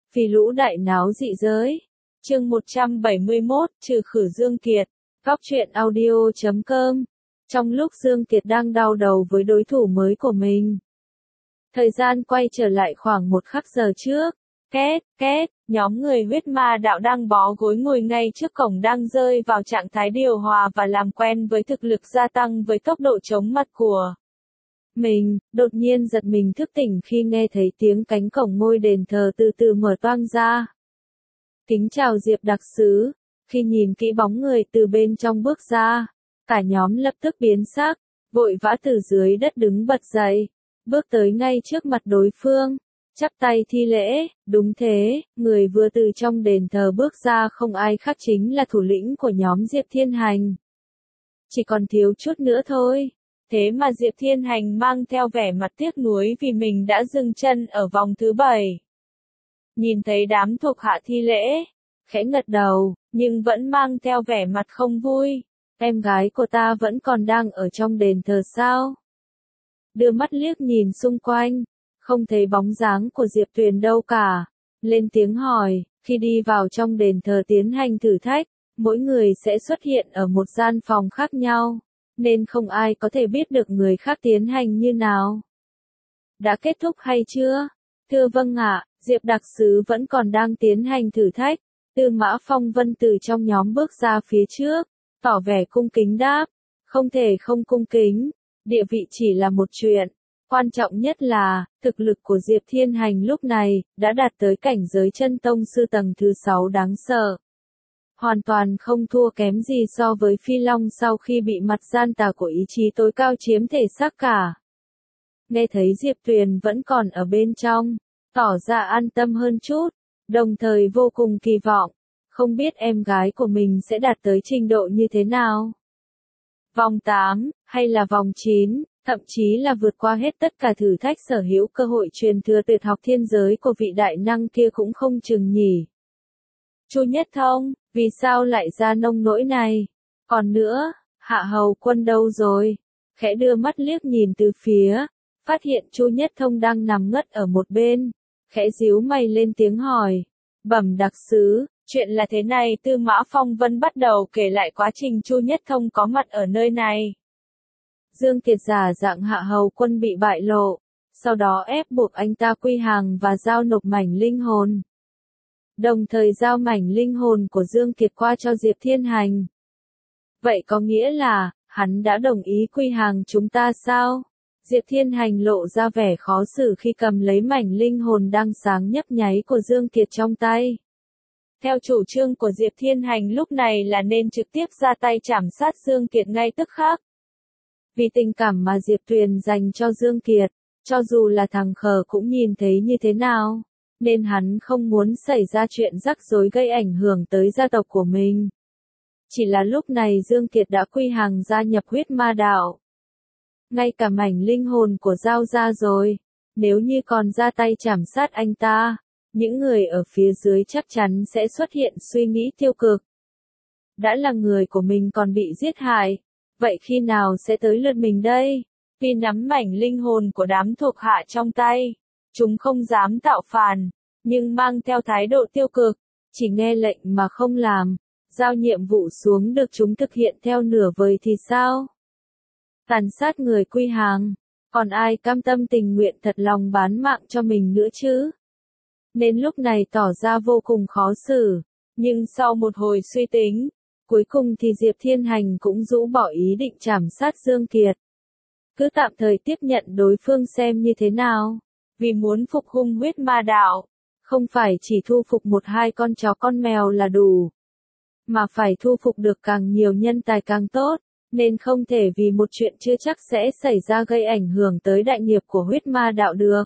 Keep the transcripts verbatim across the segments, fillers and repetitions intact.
Vì lũ đại náo dị giới. Chương một trăm bảy mươi mốt, trừ khử Dương Kiệt. Góc truyện audio chấm com. Trong lúc Dương Kiệt đang đau đầu với đối thủ mới của mình. Thời gian quay trở lại khoảng một khắc giờ trước. Két, két, nhóm người huyết ma đạo đang bó gối ngồi ngay trước cổng đang rơi vào trạng thái điều hòa và làm quen với thực lực gia tăng với tốc độ chóng mặt của mình, đột nhiên giật mình thức tỉnh khi nghe thấy tiếng cánh cổng ngôi đền thờ từ từ mở toang ra. Kính chào Diệp đặc sứ, khi nhìn kỹ bóng người từ bên trong bước ra, cả nhóm lập tức biến sắc, vội vã từ dưới đất đứng bật dậy, bước tới ngay trước mặt đối phương, chắp tay thi lễ, đúng thế, người vừa từ trong đền thờ bước ra không ai khác chính là thủ lĩnh của nhóm Diệp Thiên Hành. Chỉ còn thiếu chút nữa thôi. Thế mà Diệp Thiên Hành mang theo vẻ mặt tiếc nuối vì mình đã dừng chân ở vòng thứ bảy. Nhìn thấy đám thuộc hạ thi lễ, khẽ ngật đầu, nhưng vẫn mang theo vẻ mặt không vui. Em gái của ta vẫn còn đang ở trong đền thờ sao? Đưa mắt liếc nhìn xung quanh, không thấy bóng dáng của Diệp Tuyền đâu cả. Lên tiếng hỏi, khi đi vào trong đền thờ tiến hành thử thách, mỗi người sẽ xuất hiện ở một gian phòng khác nhau. Nên không ai có thể biết được người khác tiến hành như nào. Đã kết thúc hay chưa? Thưa vâng ạ, Diệp đặc sứ vẫn còn đang tiến hành thử thách. Tư Mã Phong Vân từ trong nhóm bước ra phía trước, tỏ vẻ cung kính đáp. Không thể không cung kính, địa vị chỉ là một chuyện. Quan trọng nhất là, thực lực của Diệp Thiên Hành lúc này, đã đạt tới cảnh giới chân tông sư tầng thứ sáu đáng sợ. Hoàn toàn không thua kém gì so với Phi Long sau khi bị mặt gian tà của ý chí tối cao chiếm thể xác cả. Nghe thấy Diệp Tuyền vẫn còn ở bên trong, tỏ ra an tâm hơn chút, đồng thời vô cùng kỳ vọng, không biết em gái của mình sẽ đạt tới trình độ như thế nào. Vòng tám, hay là vòng chín, thậm chí là vượt qua hết tất cả thử thách sở hữu cơ hội truyền thừa tuyệt học thiên giới của vị đại năng kia cũng không chừng nhỉ. Chu Nhất Thông, vì sao lại ra nông nỗi này? Còn nữa, Hạ Hầu Quân đâu rồi? Khẽ đưa mắt liếc nhìn từ phía, phát hiện Chu Nhất Thông đang nằm ngất ở một bên, khẽ díu mày lên tiếng hỏi. Bẩm đặc sứ, chuyện là thế này. Tư Mã Phong Vân bắt đầu kể lại quá trình Chu Nhất Thông có mặt ở nơi này. Dương Kiệt giả dạng Hạ Hầu Quân bị bại lộ, sau đó ép buộc anh ta quy hàng và giao nộp mảnh linh hồn. Đồng thời giao mảnh linh hồn của Dương Kiệt qua cho Diệp Thiên Hành. Vậy có nghĩa là, hắn đã đồng ý quy hàng chúng ta sao? Diệp Thiên Hành lộ ra vẻ khó xử khi cầm lấy mảnh linh hồn đang sáng nhấp nháy của Dương Kiệt trong tay. Theo chủ trương của Diệp Thiên Hành lúc này là nên trực tiếp ra tay trảm sát Dương Kiệt ngay tức khắc. Vì tình cảm mà Diệp Tuyền dành cho Dương Kiệt, cho dù là thằng khờ cũng nhìn thấy như thế nào. Nên hắn không muốn xảy ra chuyện rắc rối gây ảnh hưởng tới gia tộc của mình. Chỉ là lúc này Dương Kiệt đã quy hàng gia nhập huyết ma đạo. Ngay cả mảnh linh hồn của giao ra rồi, nếu như còn ra tay trảm sát anh ta, những người ở phía dưới chắc chắn sẽ xuất hiện suy nghĩ tiêu cực. Đã là người của mình còn bị giết hại, vậy khi nào sẽ tới lượt mình đây? Vì nắm mảnh linh hồn của đám thuộc hạ trong tay, chúng không dám tạo phản, nhưng mang theo thái độ tiêu cực, chỉ nghe lệnh mà không làm, giao nhiệm vụ xuống được chúng thực hiện theo nửa vời thì sao? Tàn sát người quy hàng, còn ai cam tâm tình nguyện thật lòng bán mạng cho mình nữa chứ? Nên lúc này tỏ ra vô cùng khó xử, nhưng sau một hồi suy tính, cuối cùng thì Diệp Thiên Hành cũng rũ bỏ ý định trảm sát Dương Kiệt. Cứ tạm thời tiếp nhận đối phương xem như thế nào, vì muốn phục hung huyết ma đạo, không phải chỉ thu phục một hai con chó con mèo là đủ, mà phải thu phục được càng nhiều nhân tài càng tốt, nên không thể vì một chuyện chưa chắc sẽ xảy ra gây ảnh hưởng tới đại nghiệp của huyết ma đạo được.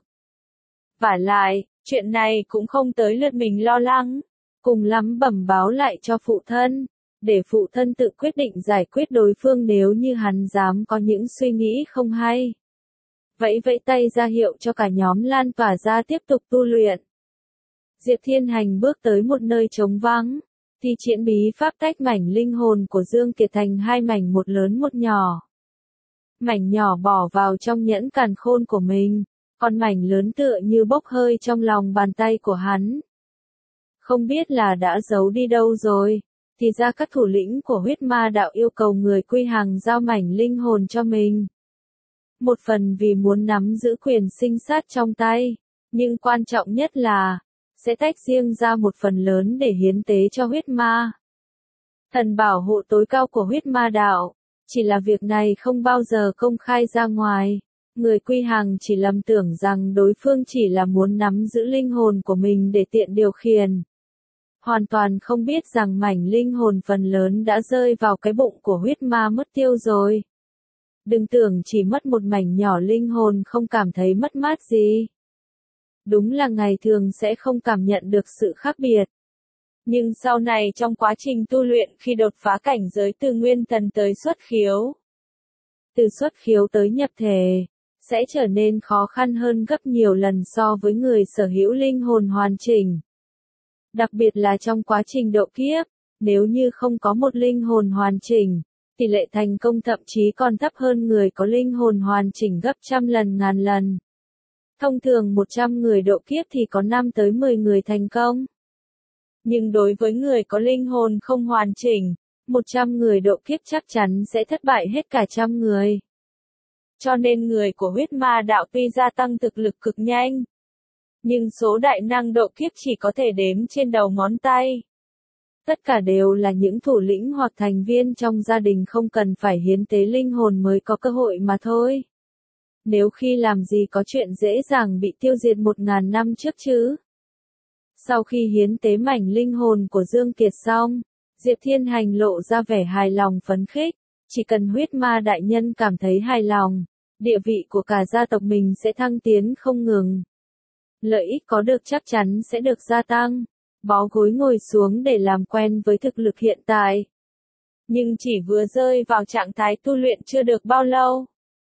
Vả lại, chuyện này cũng không tới lượt mình lo lắng, cùng lắm bẩm báo lại cho phụ thân, để phụ thân tự quyết định giải quyết đối phương nếu như hắn dám có những suy nghĩ không hay. Vẫy vẫy tay ra hiệu cho cả nhóm lan tỏa ra tiếp tục tu luyện. Diệp Thiên Hành bước tới một nơi trống vắng, thi triển bí pháp tách mảnh linh hồn của Dương Kiệt thành hai mảnh, một lớn một nhỏ. Mảnh nhỏ bỏ vào trong nhẫn càn khôn của mình, còn mảnh lớn tựa như bốc hơi trong lòng bàn tay của hắn. không biết là đã giấu đi đâu rồi. Thì ra các thủ lĩnh của huyết ma đạo yêu cầu người quy hàng giao mảnh linh hồn cho mình. Một phần vì muốn nắm giữ quyền sinh sát trong tay, nhưng quan trọng nhất là, sẽ tách riêng ra một phần lớn để hiến tế cho huyết ma. Thần bảo hộ tối cao của huyết ma đạo, chỉ là việc này không bao giờ công khai ra ngoài. Người quy hàng chỉ lầm tưởng rằng đối phương chỉ là muốn nắm giữ linh hồn của mình để tiện điều khiển. Hoàn toàn không biết rằng mảnh linh hồn phần lớn đã rơi vào cái bụng của huyết ma mất tiêu rồi. Đừng tưởng chỉ mất một mảnh nhỏ linh hồn không cảm thấy mất mát gì. Đúng là ngày thường sẽ không cảm nhận được sự khác biệt. Nhưng sau này trong quá trình tu luyện khi đột phá cảnh giới từ nguyên thần tới xuất khiếu, từ xuất khiếu tới nhập thể, sẽ trở nên khó khăn hơn gấp nhiều lần so với người sở hữu linh hồn hoàn chỉnh. Đặc biệt là trong quá trình độ kiếp, nếu như không có một linh hồn hoàn chỉnh, tỷ lệ thành công thậm chí còn thấp hơn người có linh hồn hoàn chỉnh gấp trăm lần ngàn lần. Thông thường một trăm người độ kiếp thì có năm tới mười người thành công. Nhưng đối với người có linh hồn không hoàn chỉnh, một trăm người độ kiếp chắc chắn sẽ thất bại hết cả trăm người. Cho nên người của huyết ma đạo tuy gia tăng thực lực cực nhanh, nhưng số đại năng độ kiếp chỉ có thể đếm trên đầu ngón tay. Tất cả đều là những thủ lĩnh hoặc thành viên trong gia đình không cần phải hiến tế linh hồn mới có cơ hội mà thôi. Nếu khi làm gì có chuyện dễ dàng bị tiêu diệt một ngàn năm trước chứ. Sau khi hiến tế mảnh linh hồn của Dương Kiệt xong, Diệp Thiên Hành lộ ra vẻ hài lòng phấn khích. Chỉ cần huyết ma đại nhân cảm thấy hài lòng, địa vị của cả gia tộc mình sẽ thăng tiến không ngừng. Lợi ích có được chắc chắn sẽ được gia tăng. Bó gối ngồi xuống để làm quen với thực lực hiện tại. Nhưng chỉ vừa rơi vào trạng thái tu luyện chưa được bao lâu,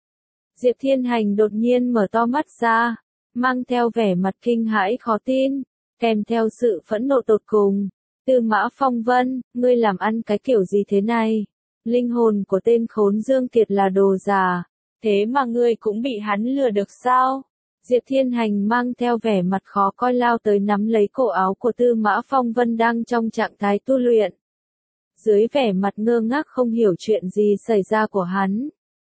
Diệp Thiên Hành đột nhiên mở to mắt ra, mang theo vẻ mặt kinh hãi khó tin, kèm theo sự phẫn nộ tột cùng. Tư Mã Phong Vân, ngươi làm ăn cái kiểu gì thế này? Linh hồn của tên khốn Dương Kiệt là đồ giả, thế mà ngươi cũng bị hắn lừa được sao? Diệp Thiên Hành mang theo vẻ mặt khó coi lao tới nắm lấy cổ áo của Tư Mã Phong Vân đang trong trạng thái tu luyện. Dưới vẻ mặt ngơ ngác không hiểu chuyện gì xảy ra của hắn,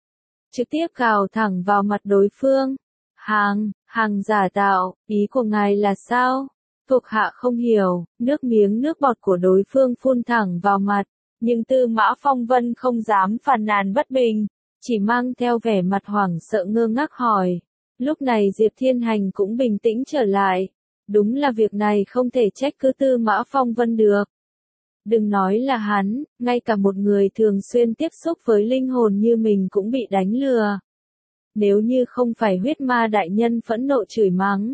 trực tiếp cào thẳng vào mặt đối phương. Hàng, hàng giả tạo, ý của ngài là sao? Thuộc hạ không hiểu, nước miếng nước bọt của đối phương phun thẳng vào mặt, nhưng Tư Mã Phong Vân không dám phàn nàn bất bình, chỉ mang theo vẻ mặt hoảng sợ ngơ ngác hỏi. Lúc này Diệp Thiên Hành cũng bình tĩnh trở lại, đúng là việc này không thể trách cứ Tư Mã Phong Vân được. Đừng nói là hắn, ngay cả một người thường xuyên tiếp xúc với linh hồn như mình cũng bị đánh lừa. Nếu như không phải huyết ma đại nhân phẫn nộ chửi mắng,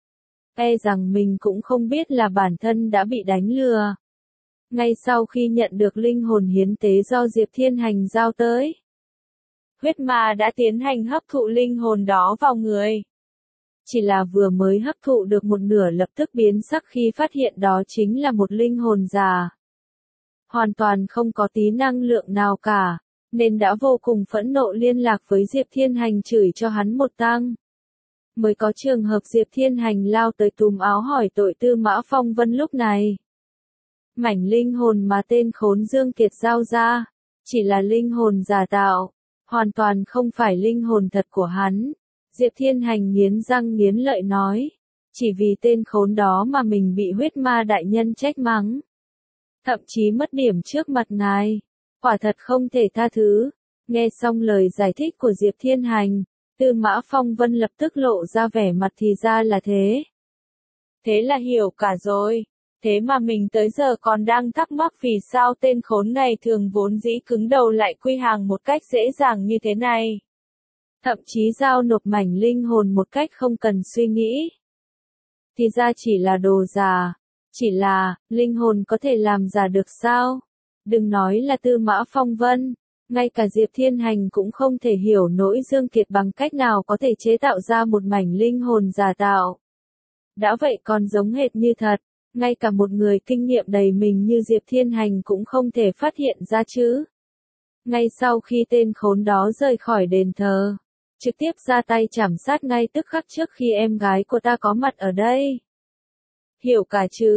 e rằng mình cũng không biết là bản thân đã bị đánh lừa. Ngay sau khi nhận được linh hồn hiến tế do Diệp Thiên Hành giao tới, huyết ma đã tiến hành hấp thụ linh hồn đó vào người. Chỉ là vừa mới hấp thụ được một nửa lập tức biến sắc khi phát hiện đó chính là một linh hồn già. Hoàn toàn không có tí năng lượng nào cả, nên đã vô cùng phẫn nộ liên lạc với Diệp Thiên Hành chửi cho hắn một tăng. Mới có trường hợp Diệp Thiên Hành lao tới túm áo hỏi tội Tư Mã Phong Vân lúc này. Mảnh linh hồn mà tên khốn Dương Kiệt giao ra, chỉ là linh hồn giả tạo, hoàn toàn không phải linh hồn thật của hắn. Diệp Thiên Hành nghiến răng nghiến lợi nói, chỉ vì tên khốn đó mà mình bị huyết ma đại nhân trách mắng. Thậm chí mất điểm trước mặt ngài, quả thật không thể tha thứ. Nghe xong lời giải thích của Diệp Thiên Hành, Tư Mã Phong Vân lập tức lộ ra vẻ mặt thì ra là thế. Thế là hiểu cả rồi. Thế mà mình tới giờ còn đang thắc mắc vì sao tên khốn này thường vốn dĩ cứng đầu lại quy hàng một cách dễ dàng như thế này. Thậm chí giao nộp mảnh linh hồn một cách không cần suy nghĩ. Thì ra chỉ là đồ giả. Chỉ là, linh hồn có thể làm giả được sao? Đừng nói là Tư Mã Phong Vân, ngay cả Diệp Thiên Hành cũng không thể hiểu nổi Dương Kiệt bằng cách nào có thể chế tạo ra một mảnh linh hồn giả tạo. Đã vậy còn giống hệt như thật, ngay cả một người kinh nghiệm đầy mình như Diệp Thiên Hành cũng không thể phát hiện ra chứ. Ngay sau khi tên khốn đó rời khỏi đền thờ, trực tiếp ra tay chảm sát ngay tức khắc trước khi em gái của ta có mặt ở đây. Hiểu cả chứ?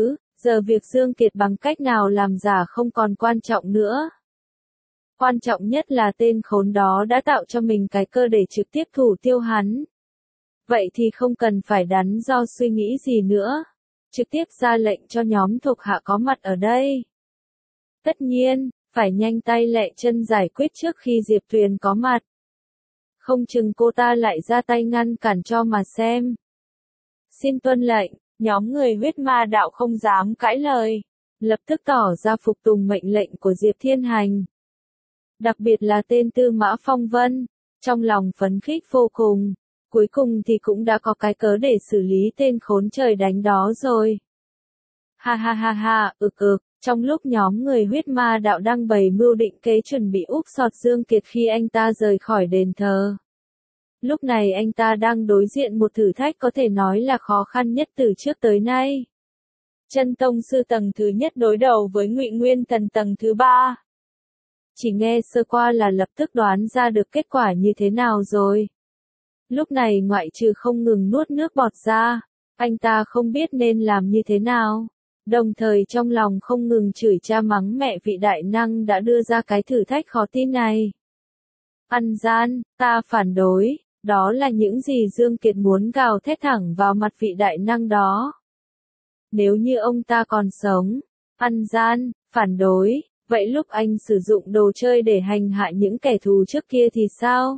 Giờ việc Dương Kiệt bằng cách nào làm giả không còn quan trọng nữa. Quan trọng nhất là tên khốn đó đã tạo cho mình cái cơ để trực tiếp thủ tiêu hắn. Vậy thì không cần phải đắn do suy nghĩ gì nữa. Trực tiếp ra lệnh cho nhóm thuộc hạ có mặt ở đây. Tất nhiên, phải nhanh tay lẹ chân giải quyết trước khi Diệp Tuyền có mặt. Không chừng cô ta lại ra tay ngăn cản cho mà xem. Xin tuân lệnh, nhóm người huyết ma đạo không dám cãi lời. Lập tức tỏ ra phục tùng mệnh lệnh của Diệp Thiên Hành. Đặc biệt là tên Tư Mã Phong Vân, trong lòng phấn khích vô cùng. Cuối cùng thì cũng đã có cái cớ để xử lý tên khốn trời đánh đó rồi. Ha ha ha ha, ực ực, trong lúc nhóm người huyết ma đạo đang bày mưu định kế chuẩn bị úp sọt Dương Kiệt khi anh ta rời khỏi đền thờ. Lúc này anh ta đang đối diện một thử thách có thể nói là khó khăn nhất từ trước tới nay. Chân tông sư tầng thứ nhất đối đầu với Ngụy Nguyên Thần tầng thứ ba. Chỉ nghe sơ qua là lập tức đoán ra được kết quả như thế nào rồi. Lúc này ngoại trừ không ngừng nuốt nước bọt ra, anh ta không biết nên làm như thế nào. Đồng thời trong lòng không ngừng chửi cha mắng mẹ vị đại năng đã đưa ra cái thử thách khó tin này. Ăn gian, ta phản đối, đó là những gì Dương Kiệt muốn gào thét thẳng vào mặt vị đại năng đó. Nếu như ông ta còn sống, ăn gian, phản đối, vậy lúc anh sử dụng đồ chơi để hành hạ những kẻ thù trước kia thì sao?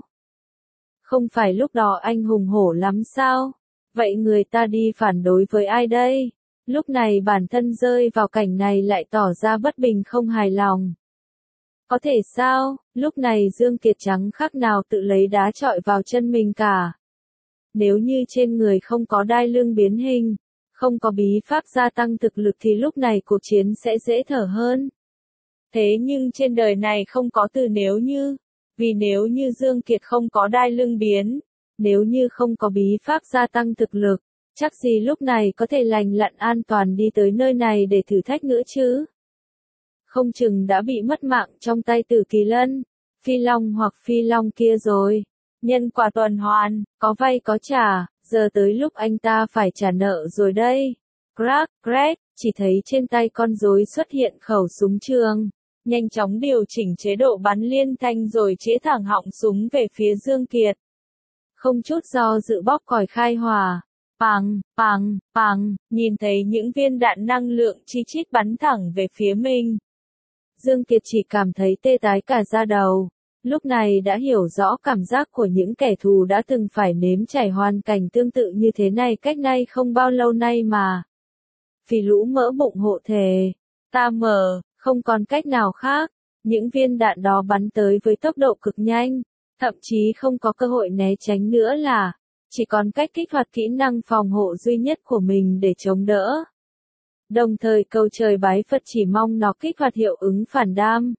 Không phải lúc đó anh hùng hổ lắm sao? Vậy người ta đi phản đối với ai đây? Lúc này bản thân rơi vào cảnh này lại tỏ ra bất bình không hài lòng. Có thể sao, lúc này Dương Kiệt chẳng khác nào tự lấy đá chọi vào chân mình cả. Nếu như trên người không có đai lưng biến hình, không có bí pháp gia tăng thực lực thì lúc này cuộc chiến sẽ dễ thở hơn. Thế nhưng trên đời này không có từ nếu như, vì nếu như Dương Kiệt không có đai lưng biến, nếu như không có bí pháp gia tăng thực lực, chắc gì lúc này có thể lành lặn an toàn đi tới nơi này để thử thách nữa chứ. Không chừng đã bị mất mạng trong tay Tử Kỳ Lân, Phi Long hoặc Phi Long kia rồi. Nhân quả tuần hoàn, có vay có trả, giờ tới lúc anh ta phải trả nợ rồi đây. Crack, crack, chỉ thấy trên tay con rối xuất hiện khẩu súng trường. Nhanh chóng điều chỉnh chế độ bắn liên thanh rồi chĩa thẳng họng súng về phía Dương Kiệt. Không chút do dự bóp còi khai hỏa. Pằng, pằng, pằng, nhìn thấy những viên đạn năng lượng chi chít bắn thẳng về phía mình. Dương Kiệt chỉ cảm thấy tê tái cả da đầu. Lúc này đã hiểu rõ cảm giác của những kẻ thù đã từng phải nếm trải hoàn cảnh tương tự như thế này cách nay không bao lâu nay mà. Vì lũ mỡ bụng hộ thề. Ta mở, không còn cách nào khác. Những viên đạn đó bắn tới với tốc độ cực nhanh. Thậm chí không có cơ hội né tránh nữa là. Chỉ còn cách kích hoạt kỹ năng phòng hộ duy nhất của mình để chống đỡ. Đồng thời cầu trời bái Phật chỉ mong nó kích hoạt hiệu ứng phản đam.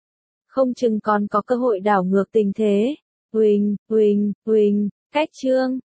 Không chừng còn có cơ hội đảo ngược tình thế. Huỳnh, huỳnh, huỳnh, cách chương.